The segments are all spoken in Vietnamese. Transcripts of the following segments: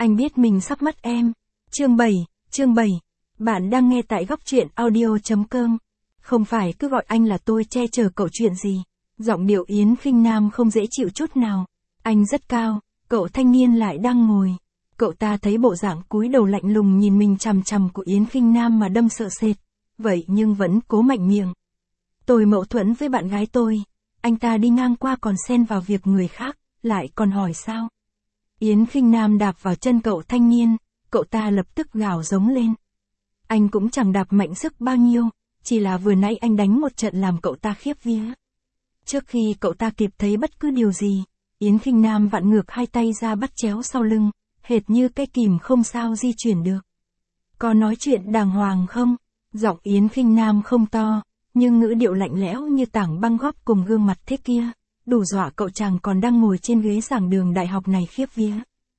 Anh biết mình sắp mất em. Chương 7. Bạn đang nghe tại góc truyện audio.com. Không phải cứ gọi anh là tôi che chở cậu chuyện gì. Giọng điệu Yến Khinh Nam không dễ chịu chút nào. Anh rất cao, cậu thanh niên lại đang ngồi. Cậu ta thấy bộ dạng cúi đầu lạnh lùng nhìn mình chằm chằm của Yến Khinh Nam mà đâm sợ sệt. Vậy nhưng vẫn cố mạnh miệng. Tôi mâu thuẫn với bạn gái tôi. Anh ta đi ngang qua còn xen vào việc người khác, lại còn hỏi sao. Yến Khinh Nam đạp vào chân cậu thanh niên, cậu ta lập tức gào giống lên. Anh cũng chẳng đạp mạnh sức bao nhiêu, chỉ là vừa nãy anh đánh một trận làm cậu ta khiếp vía. Trước khi cậu ta kịp thấy bất cứ điều gì, Yến Khinh Nam vặn ngược hai tay ra bắt chéo sau lưng, hệt như cái kìm không sao di chuyển được. Có nói chuyện đàng hoàng không? Giọng Yến Khinh Nam không to, nhưng ngữ điệu lạnh lẽo như tảng băng góp cùng gương mặt thế kia, đủ dọa cậu chàng còn đang ngồi trên ghế giảng đường đại học này khiếp vía.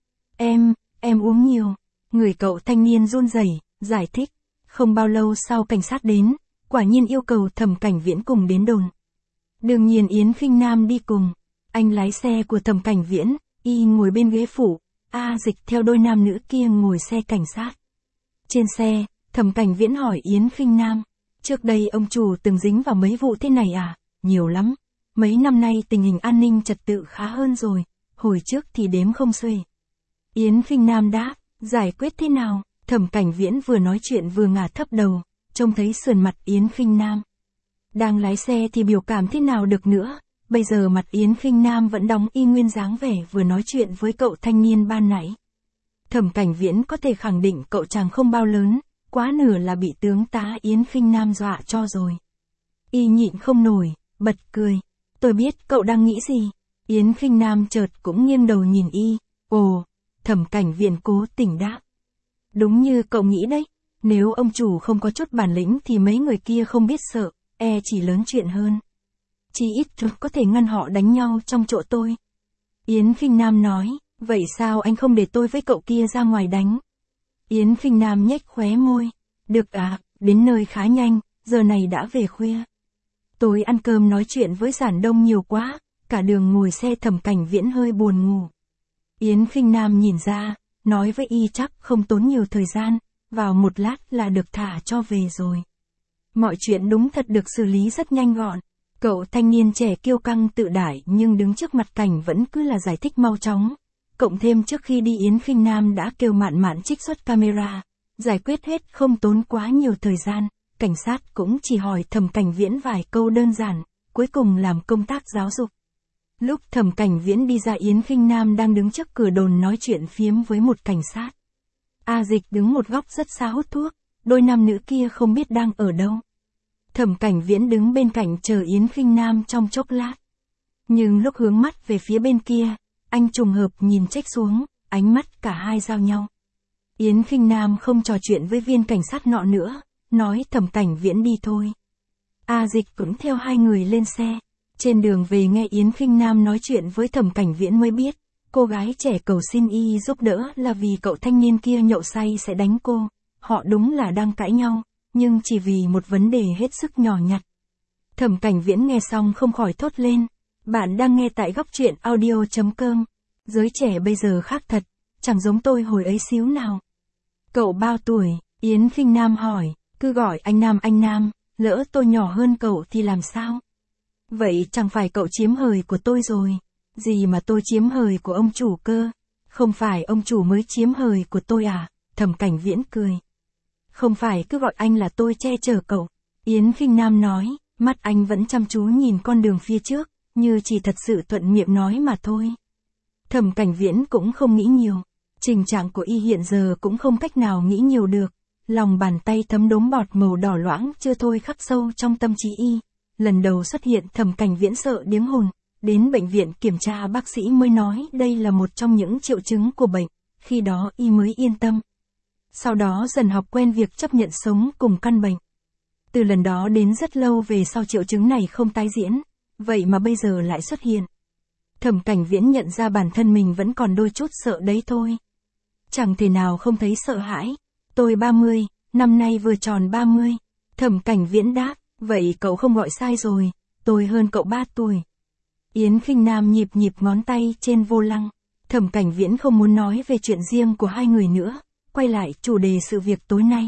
Em uống nhiều. Người cậu thanh niên run rẩy, giải thích. Không bao lâu sau cảnh sát đến, quả nhiên yêu cầu Thẩm Cảnh Viễn cùng đến đồn. Đương nhiên Yến Khinh Nam đi cùng. Anh lái xe của Thẩm Cảnh Viễn, y ngồi bên ghế phụ, A Dịch theo đôi nam nữ kia ngồi xe cảnh sát. Trên xe, Thẩm Cảnh Viễn hỏi Yến Khinh Nam. Trước đây ông chủ từng dính vào mấy vụ thế này à? Nhiều lắm. Mấy năm nay tình hình an ninh trật tự khá hơn rồi, hồi trước thì đếm không xuể. Yến Khinh Nam đáp, giải quyết thế nào? Thẩm Cảnh Viễn vừa nói chuyện vừa ngả thấp đầu, trông thấy sườn mặt Yến Khinh Nam. Đang lái xe thì biểu cảm thế nào được nữa, bây giờ mặt Yến Khinh Nam vẫn đóng y nguyên dáng vẻ vừa nói chuyện với cậu thanh niên ban nãy. Thẩm Cảnh Viễn có thể khẳng định cậu chàng không bao lớn, quá nửa là bị tướng tá Yến Khinh Nam dọa cho rồi. Y nhịn không nổi, bật cười. Tôi biết cậu đang nghĩ gì. Yến Khinh Nam chợt cũng nghiêng đầu nhìn y. Ồ, Thẩm Cảnh Viễn cố tình đáp. Đúng như cậu nghĩ đấy, nếu ông chủ không có chút bản lĩnh thì mấy người kia không biết sợ, chỉ lớn chuyện hơn. Chỉ ít có thể ngăn họ đánh nhau trong chỗ tôi. Yến Khinh Nam nói, vậy sao anh không để tôi với cậu kia ra ngoài đánh? Yến Khinh Nam nhếch khóe môi. Được à, đến nơi khá nhanh, giờ này đã về khuya. Tôi ăn cơm nói chuyện với Giản Đông nhiều quá, cả đường ngồi xe Thẩm Cảnh Viễn hơi buồn ngủ. Yến Khinh Nam nhìn ra, nói với y chắc không tốn nhiều thời gian, vào một lát là được thả cho về rồi. Mọi chuyện đúng thật được xử lý rất nhanh gọn. Cậu thanh niên trẻ kiêu căng tự đại nhưng đứng trước mặt cảnh vẫn cứ là giải thích mau chóng. Cộng thêm trước khi đi Yến Khinh Nam đã kêu Mạn Mạn trích xuất camera, giải quyết hết không tốn quá nhiều thời gian. Cảnh sát cũng chỉ hỏi Thẩm Cảnh Viễn vài câu đơn giản, cuối cùng làm công tác giáo dục. Lúc Thẩm Cảnh Viễn đi ra Yến Khinh Nam đang đứng trước cửa đồn nói chuyện phiếm với một cảnh sát. A Dịch đứng một góc rất xa hút thuốc, đôi nam nữ kia không biết đang ở đâu. Thẩm Cảnh Viễn đứng bên cạnh chờ Yến Khinh Nam trong chốc lát. Nhưng lúc hướng mắt về phía bên kia, anh trùng hợp nhìn chếch xuống, ánh mắt cả hai giao nhau. Yến Khinh Nam không trò chuyện với viên cảnh sát nọ nữa, nói Thẩm Cảnh Viễn đi thôi. A Dịch cũng theo hai người lên xe. Trên đường về nghe Yến Khinh Nam nói chuyện với Thẩm Cảnh Viễn mới biết, cô gái trẻ cầu xin y giúp đỡ là vì cậu thanh niên kia nhậu say sẽ đánh cô. Họ đúng là đang cãi nhau, nhưng chỉ vì một vấn đề hết sức nhỏ nhặt. Thẩm Cảnh Viễn nghe xong không khỏi thốt lên. Bạn đang nghe tại góc truyện audio.com. Giới trẻ bây giờ khác thật, chẳng giống tôi hồi ấy xíu nào. Cậu bao tuổi? Yến Khinh Nam hỏi. Cứ gọi anh Nam, lỡ tôi nhỏ hơn cậu thì làm sao? Vậy chẳng phải cậu chiếm hời của tôi rồi. Gì mà tôi chiếm hời của ông chủ cơ? Không phải ông chủ mới chiếm hời của tôi à? Thẩm Cảnh Viễn cười. Không phải cứ gọi anh là tôi che chở cậu. Yến Khinh Nam nói, mắt anh vẫn chăm chú nhìn con đường phía trước, như chỉ thật sự thuận miệng nói mà thôi. Thẩm Cảnh Viễn cũng không nghĩ nhiều. Tình trạng của y hiện giờ cũng không cách nào nghĩ nhiều được. Lòng bàn tay thấm đốm bọt màu đỏ loãng chưa thôi khắc sâu trong tâm trí y. Lần đầu xuất hiện Thẩm Cảnh Viễn sợ điếng hồn. Đến bệnh viện kiểm tra bác sĩ mới nói đây là một trong những triệu chứng của bệnh. Khi đó y mới yên tâm. Sau đó dần học quen việc chấp nhận sống cùng căn bệnh. Từ lần đó đến rất lâu về sau triệu chứng này không tái diễn. Vậy mà bây giờ lại xuất hiện. Thẩm Cảnh Viễn nhận ra bản thân mình vẫn còn đôi chút sợ đấy thôi. Chẳng thể nào không thấy sợ hãi. Tôi 30, năm nay vừa tròn 30. Thẩm Cảnh Viễn đáp, vậy cậu không gọi sai rồi, tôi hơn cậu 3 tuổi. Yến Khinh Nam nhịp ngón tay trên vô lăng. Thẩm Cảnh Viễn không muốn nói về chuyện riêng của hai người nữa, quay lại chủ đề sự việc tối nay.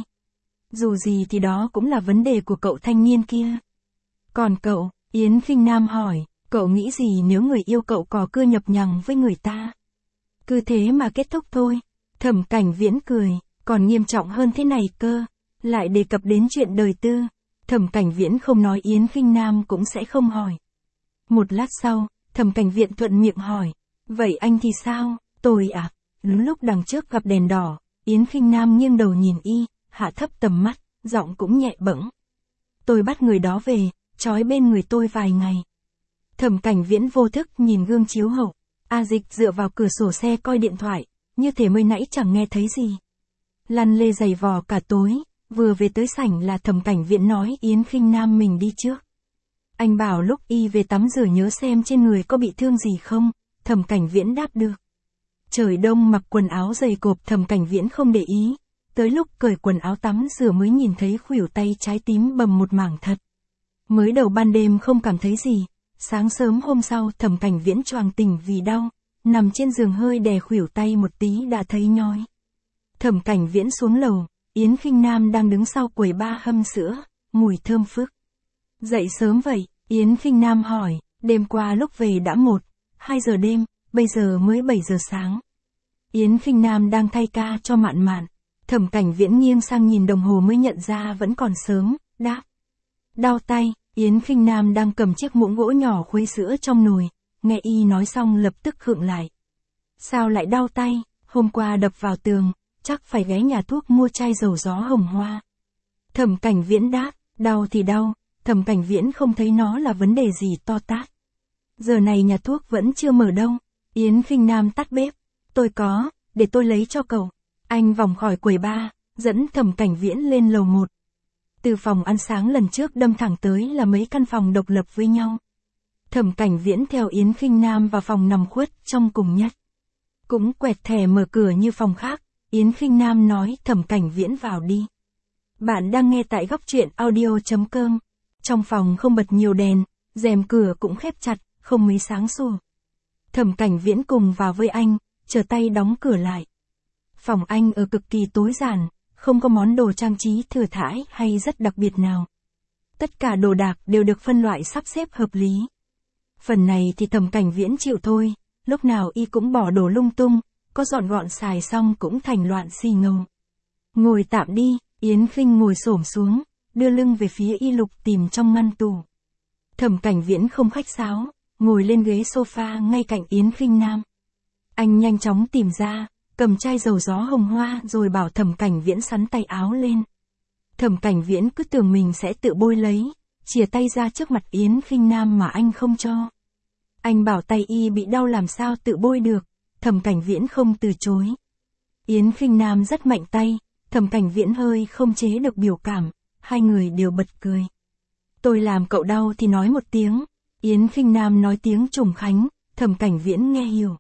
Dù gì thì đó cũng là vấn đề của cậu thanh niên kia. Còn cậu, Yến Khinh Nam hỏi, cậu nghĩ gì nếu người yêu cậu cò cưa nhập nhằng với người ta? Cứ thế mà kết thúc thôi. Thẩm Cảnh Viễn cười, còn nghiêm trọng hơn thế này cơ, lại đề cập đến chuyện đời tư. Thẩm Cảnh Viễn không nói Yến Khinh Nam cũng sẽ không hỏi. Một lát sau, Thẩm Cảnh Viễn thuận miệng hỏi, vậy anh thì sao? Tôi à? Lúc đằng trước gặp đèn đỏ, Yến Khinh Nam nghiêng đầu nhìn y, hạ thấp tầm mắt, giọng cũng nhẹ bẫng. Tôi bắt người đó về, trói bên người tôi vài ngày. Thẩm Cảnh Viễn vô thức nhìn gương chiếu hậu. A Dịch dựa vào cửa sổ xe coi điện thoại, như thể mới nãy chẳng nghe thấy gì. Lăn lê giày vò cả tối, vừa về tới sảnh là Thẩm Cảnh Viễn nói Yến Khinh Nam mình đi trước. Anh bảo lúc y về tắm rửa nhớ xem trên người có bị thương gì không, Thẩm Cảnh Viễn đáp được. Trời đông mặc quần áo dày cộp Thẩm Cảnh Viễn không để ý, tới lúc cởi quần áo tắm rửa mới nhìn thấy khuỷu tay trái tím bầm một mảng thật. Mới đầu ban đêm không cảm thấy gì, sáng sớm hôm sau Thẩm Cảnh Viễn choàng tỉnh vì đau, nằm trên giường hơi đè khuỷu tay một tí đã thấy nhói. Thẩm Cảnh Viễn xuống lầu, Yến Khinh Nam đang đứng sau quầy ba hâm sữa, mùi thơm phức. Dậy sớm vậy, Yến Khinh Nam hỏi, đêm qua lúc về đã 1-2 giờ đêm, bây giờ mới 7 giờ sáng. Yến Khinh Nam đang thay ca cho Mạn Mạn. Thẩm Cảnh Viễn nghiêng sang nhìn đồng hồ mới nhận ra vẫn còn sớm, đáp. Đau tay, Yến Khinh Nam đang cầm chiếc muỗng gỗ nhỏ khuấy sữa trong nồi, nghe y nói xong lập tức khựng lại. Sao lại đau tay, hôm qua đập vào tường, chắc phải ghé nhà thuốc mua chai dầu gió hồng hoa. Thẩm Cảnh Viễn đáp, đau thì đau, Thẩm Cảnh Viễn không thấy nó là vấn đề gì to tát. Giờ này nhà thuốc vẫn chưa mở đâu. Yến Khinh Nam tắt bếp. Tôi có, để tôi lấy cho cậu. Anh vòng khỏi quầy ba, dẫn Thẩm Cảnh Viễn lên lầu 1. Từ phòng ăn sáng lần trước đâm thẳng tới là mấy căn phòng độc lập với nhau. Thẩm Cảnh Viễn theo Yến Khinh Nam vào phòng nằm khuất trong cùng nhất. Cũng quẹt thẻ mở cửa như phòng khác, Yến Khinh Nam nói Thẩm Cảnh Viễn vào đi. Bạn đang nghe tại góc truyện audio.com. Trong phòng không bật nhiều đèn, rèm cửa cũng khép chặt, không mấy sáng sủa. Thẩm Cảnh Viễn cùng vào với anh, chờ tay đóng cửa lại. Phòng anh ở cực kỳ tối giản, không có món đồ trang trí thừa thãi hay rất đặc biệt nào. Tất cả đồ đạc đều được phân loại sắp xếp hợp lý. Phần này thì Thẩm Cảnh Viễn chịu thôi, lúc nào y cũng bỏ đồ lung tung, có dọn gọn xài xong cũng thành loạn xì ngầu. Ngồi tạm đi, Yến Khinh ngồi xổm xuống, đưa lưng về phía y lục tìm trong ngăn tủ. Thẩm Cảnh Viễn không khách sáo, ngồi lên ghế sofa ngay cạnh Yến Khinh Nam. Anh nhanh chóng tìm ra, cầm chai dầu gió hồng hoa rồi bảo Thẩm Cảnh Viễn xắn tay áo lên. Thẩm Cảnh Viễn cứ tưởng mình sẽ tự bôi lấy, chìa tay ra trước mặt Yến Khinh Nam mà anh không cho. Anh bảo tay y bị đau làm sao tự bôi được, Thẩm Cảnh Viễn không từ chối. Yến Khinh Nam rất mạnh tay, Thẩm Cảnh Viễn hơi không chế được biểu cảm, hai người đều bật cười. Tôi làm cậu đau thì nói một tiếng, Yến Khinh Nam nói tiếng Trùng Khánh, Thẩm Cảnh Viễn nghe hiểu.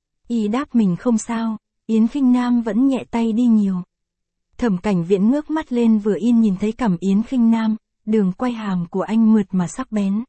Y đáp mình không sao, Yến Khinh Nam vẫn nhẹ tay đi nhiều. Thẩm Cảnh Viễn ngước mắt lên vừa in nhìn thấy cằm Yến Khinh Nam, đường quay hàm của anh mượt mà sắc bén.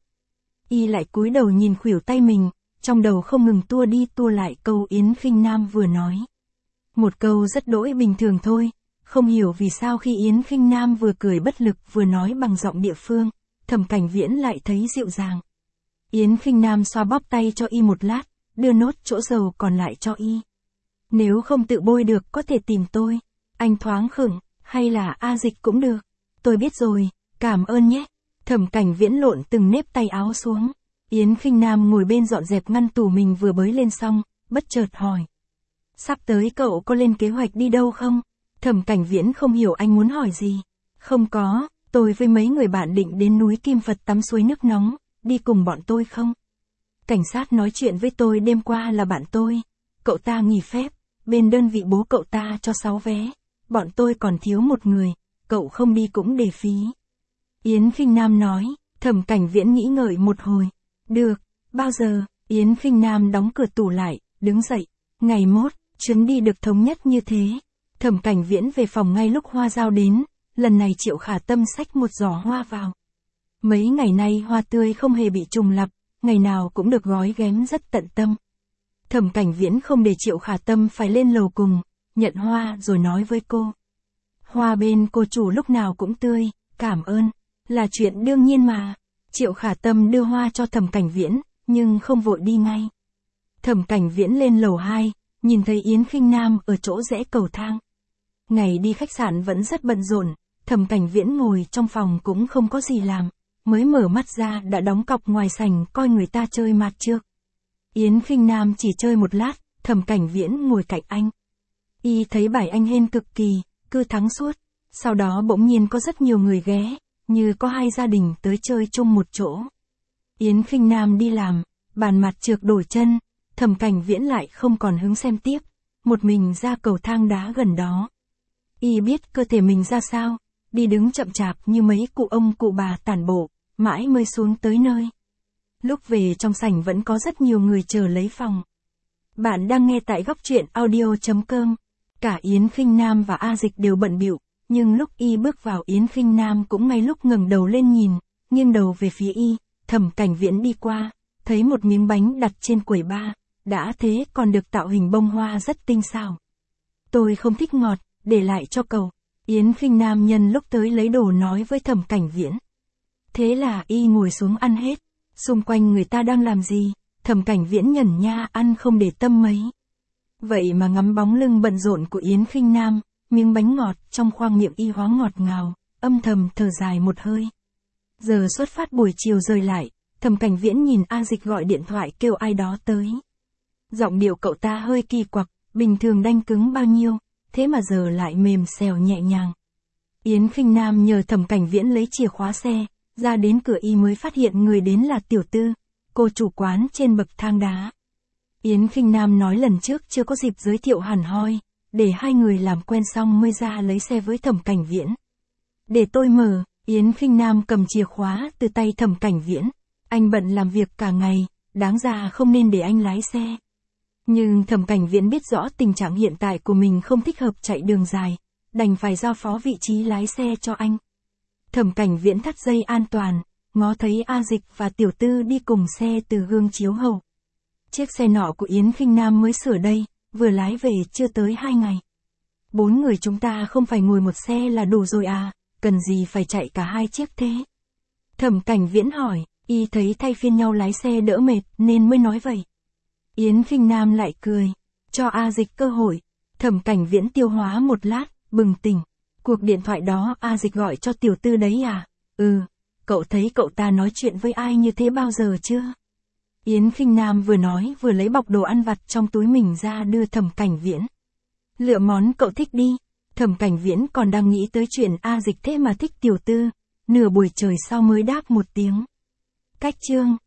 Y lại cúi đầu nhìn khuỷu tay mình, trong đầu không ngừng tua đi tua lại câu Yến Khinh Nam vừa nói. Một câu rất đỗi bình thường thôi, không hiểu vì sao khi Yến Khinh Nam vừa cười bất lực vừa nói bằng giọng địa phương, Thẩm Cảnh Viễn lại thấy dịu dàng. Yến Khinh Nam xoa bóp tay cho y một lát, đưa nốt chỗ dầu còn lại cho y. Nếu không tự bôi được có thể tìm tôi. Anh thoáng khựng, hay là A Dịch cũng được. Tôi biết rồi, cảm ơn nhé. Thẩm Cảnh Viễn lộn từng nếp tay áo xuống. Yến Khinh Nam ngồi bên dọn dẹp ngăn tủ mình vừa bới lên xong, bất chợt hỏi. Sắp tới cậu có lên kế hoạch đi đâu không? Thẩm Cảnh Viễn không hiểu anh muốn hỏi gì. Không có, tôi với mấy người bạn định đến núi Kim Phật tắm suối nước nóng, đi cùng bọn tôi không? Cảnh sát nói chuyện với tôi đêm qua là bạn tôi. Cậu ta nghỉ phép, bên đơn vị bố cậu ta cho 6 vé. Bọn tôi còn thiếu một người, cậu không đi cũng để phí. Yến Khinh Nam nói, Thẩm Cảnh Viễn nghĩ ngợi một hồi. Được, bao giờ? Yến Khinh Nam đóng cửa tủ lại, đứng dậy. Ngày mốt, chuyến đi được thống nhất như thế. Thẩm Cảnh Viễn về phòng ngay lúc Hoa Giao đến, lần này Triệu Khả Tâm xách một giỏ hoa vào. Mấy ngày nay hoa tươi không hề bị trùng lặp, ngày nào cũng được gói ghém rất tận tâm. Thẩm Cảnh Viễn không để Triệu Khả Tâm phải lên lầu cùng, nhận hoa rồi nói với cô. Hoa bên cô chủ lúc nào cũng tươi, cảm ơn, là chuyện đương nhiên mà. Triệu Khả Tâm đưa hoa cho Thẩm Cảnh Viễn, nhưng không vội đi ngay. Thẩm Cảnh Viễn lên lầu 2, nhìn thấy Yến Khinh Nam ở chỗ rẽ cầu thang. Ngày đi khách sạn vẫn rất bận rộn, Thẩm Cảnh Viễn ngồi trong phòng cũng không có gì làm, mới mở mắt ra đã đóng cọc ngoài sảnh coi người ta chơi mạt trước. Yến Khinh Nam chỉ chơi một lát, Thẩm Cảnh Viễn ngồi cạnh anh. Y thấy bài anh hên cực kỳ, cứ thắng suốt, sau đó bỗng nhiên có rất nhiều người ghé, như có hai gia đình tới chơi chung một chỗ. Yến Khinh Nam đi làm, bàn mặt trượt đổi chân, Thẩm Cảnh Viễn lại không còn hứng xem tiếp, một mình ra cầu thang đá gần đó. Y biết cơ thể mình ra sao, đi đứng chậm chạp như mấy cụ ông cụ bà tản bộ, mãi mới xuống tới nơi. Lúc về trong sảnh vẫn có rất nhiều người chờ lấy phòng. Bạn đang nghe tại góc truyện audio.com. Cả Yến Khinh Nam và A Dịch đều bận bịu, nhưng lúc Y bước vào Yến Khinh Nam cũng ngay lúc ngẩng đầu lên nhìn, nghiêng đầu về phía Y, Thẩm Cảnh Viễn đi qua, thấy một miếng bánh đặt trên quầy bar, đã thế còn được tạo hình bông hoa rất tinh xảo. Tôi không thích ngọt, để lại cho cậu. Yến Khinh Nam nhân lúc tới lấy đồ nói với Thẩm Cảnh Viễn. Thế là Y ngồi xuống ăn hết, xung quanh người ta đang làm gì, Thẩm Cảnh Viễn nhẩn nha ăn không để tâm mấy. Vậy mà ngắm bóng lưng bận rộn của Yến Khinh Nam, miếng bánh ngọt trong khoang miệng Y hóa ngọt ngào, âm thầm thở dài một hơi. Giờ xuất phát buổi chiều rời lại, Thẩm Cảnh Viễn nhìn A Dịch gọi điện thoại kêu ai đó tới. Giọng điệu cậu ta hơi kỳ quặc, bình thường đanh cứng bao nhiêu, thế mà giờ lại mềm xèo nhẹ nhàng. Yến Khinh Nam nhờ Thẩm Cảnh Viễn lấy chìa khóa xe, ra đến cửa Y mới phát hiện người đến là Tiểu Tư, cô chủ quán trên bậc thang đá. Yến Khinh Nam nói lần trước chưa có dịp giới thiệu hẳn hoi, để hai người làm quen xong mới ra lấy xe với Thẩm Cảnh Viễn. Để tôi mở, Yến Khinh Nam cầm chìa khóa từ tay Thẩm Cảnh Viễn. Anh bận làm việc cả ngày, đáng ra không nên để anh lái xe. Nhưng Thẩm Cảnh Viễn biết rõ tình trạng hiện tại của mình không thích hợp chạy đường dài, đành phải giao phó vị trí lái xe cho anh. Thẩm Cảnh Viễn thắt dây an toàn, ngó thấy A Dịch và Tiểu Tư đi cùng xe từ gương chiếu hậu. Chiếc xe nọ của Yến Khinh Nam mới sửa đây, vừa lái về chưa tới 2 ngày. 4 người chúng ta không phải ngồi một xe là đủ rồi à, cần gì phải chạy cả 2 chiếc thế? Thẩm Cảnh Viễn hỏi, Y thấy thay phiên nhau lái xe đỡ mệt nên mới nói vậy. Yến Khinh Nam lại cười, cho A Dịch cơ hội. Thẩm Cảnh Viễn tiêu hóa một lát, bừng tỉnh. Cuộc điện thoại đó A Dịch gọi cho Tiểu Tư đấy à? Ừ, cậu thấy cậu ta nói chuyện với ai như thế bao giờ chưa? Yến Khinh Nam vừa nói vừa lấy bọc đồ ăn vặt trong túi mình ra đưa Thẩm Cảnh Viễn. Lựa món cậu thích đi. Thẩm Cảnh Viễn còn đang nghĩ tới chuyện A Dịch thế mà thích Tiểu Tư, nửa buổi trời sau mới đáp một tiếng. Cách chương